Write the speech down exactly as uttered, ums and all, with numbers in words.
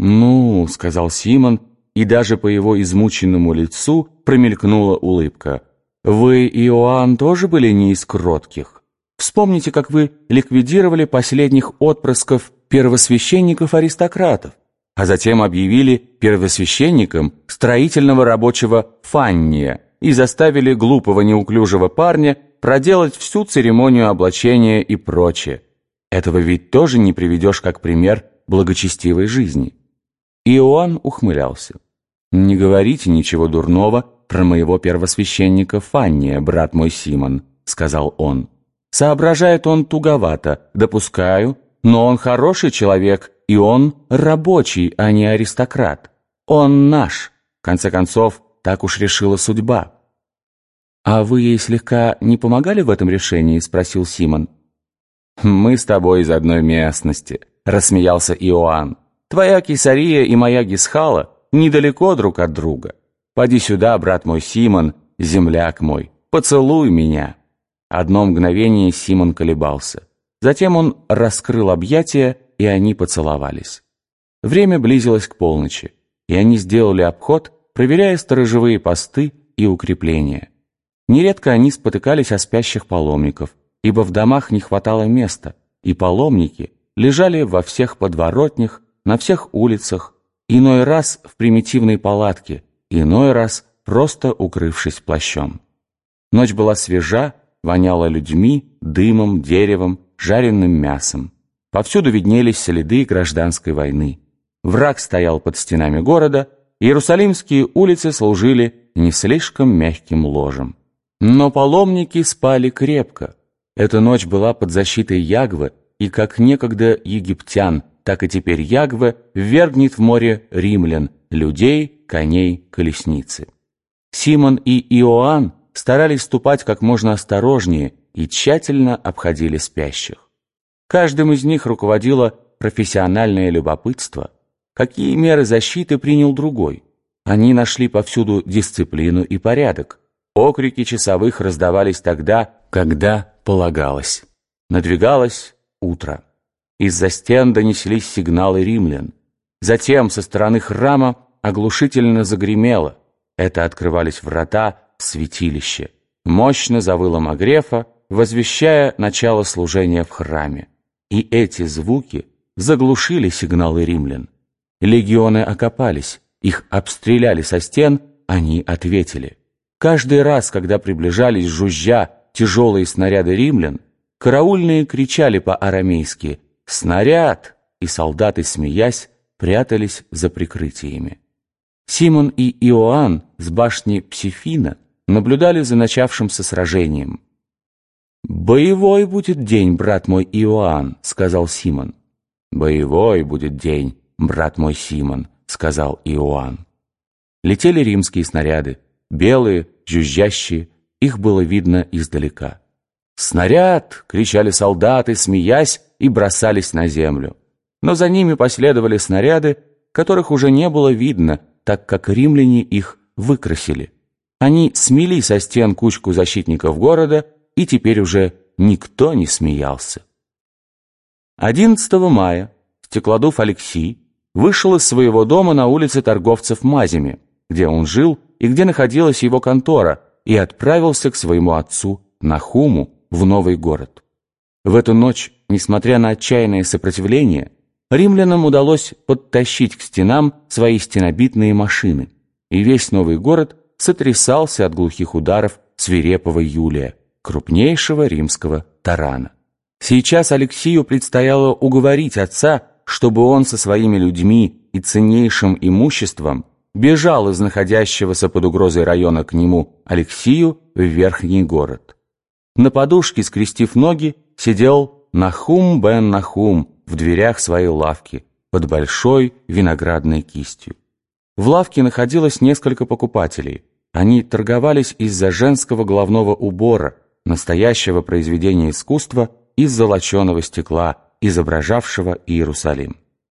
«Ну», — сказал Симон, и даже по его измученному лицу промелькнула улыбка. «Вы, Иоанн, тоже были не из кротких? Вспомните, как вы ликвидировали последних отпрысков первосвященников-аристократов, а затем объявили первосвященником строительного рабочего Фанния и заставили глупого неуклюжего парня проделать всю церемонию облачения и прочее. Этого ведь тоже не приведешь как пример благочестивой жизни». Иоанн ухмылялся. «Не говорите ничего дурного про моего первосвященника Фанния, брат мой Симон», — сказал он. «Соображает он туговато, допускаю, но он хороший человек, и он рабочий, а не аристократ. Он наш. В конце концов, так уж решила судьба». «А вы ей слегка не помогали в этом решении?» — спросил Симон. «Мы с тобой из одной местности», — рассмеялся Иоанн. «Твоя Кесария и моя Гисхала недалеко друг от друга. Поди сюда, брат мой Симон, земляк мой, поцелуй меня». Одно мгновение Симон колебался. Затем он раскрыл объятия, и они поцеловались. Время близилось к полночи, и они сделали обход, проверяя сторожевые посты и укрепления. Нередко они спотыкались о спящих паломников, ибо в домах не хватало места, и паломники лежали во всех подворотнях, на всех улицах, иной раз в примитивной палатке, иной раз просто укрывшись плащом. Ночь была свежа, воняла людьми, дымом, деревом, жареным мясом. Повсюду виднелись следы гражданской войны. Враг стоял под стенами города, и иерусалимские улицы служили не слишком мягким ложем. Но паломники спали крепко. Эта ночь была под защитой Ягвы, и как некогда египтян, так и теперь Ягве ввергнет в море римлян, людей, коней, колесницы. Симон и Иоанн старались ступать как можно осторожнее и тщательно обходили спящих. Каждым из них руководило профессиональное любопытство. Какие меры защиты принял другой? Они нашли повсюду дисциплину и порядок. Окрики часовых раздавались тогда, когда полагалось. Надвигалось утро. Из-за стен донеслись сигналы римлян. Затем со стороны храма оглушительно загремело. Это открывались врата в святилище. Мощно завыла Магрефа, возвещая начало служения в храме. И эти звуки заглушили сигналы римлян. Легионы окопались, их обстреляли со стен, они ответили. Каждый раз, когда приближались жужжа тяжелые снаряды римлян, караульные кричали по-арамейски «Снаряд!» и солдаты, смеясь, прятались за прикрытиями. Симон и Иоанн с башни Псифина наблюдали за начавшимся сражением. «Боевой будет день, брат мой Иоанн», — сказал Симон. «Боевой будет день, брат мой Симон», — сказал Иоанн. Летели римские снаряды, белые, жужжащие, их было видно издалека. «Снаряд!» — кричали солдаты, смеясь, и бросались на землю. Но за ними последовали снаряды, которых уже не было видно, так как римляне их выкрасили. Они смели со стен кучку защитников города, и теперь уже никто не смеялся. одиннадцатого мая стеклодув Алексий вышел из своего дома на улице торговцев мазями, где он жил и где находилась его контора, и отправился к своему отцу Нахуму в новый город. В эту ночь, несмотря на отчаянное сопротивление, римлянам удалось подтащить к стенам свои стенобитные машины, и весь новый город сотрясался от глухих ударов свирепого Юлия, крупнейшего римского тарана. Сейчас Алексию предстояло уговорить отца, чтобы он со своими людьми и ценнейшим имуществом бежал из находящегося под угрозой района к нему Алексию в верхний город. На подушке, скрестив ноги, сидел Нахум бен Нахум в дверях своей лавки под большой виноградной кистью. В лавке находилось несколько покупателей. Они торговались из-за женского головного убора, настоящего произведения искусства из золоченого стекла, изображавшего Иерусалим.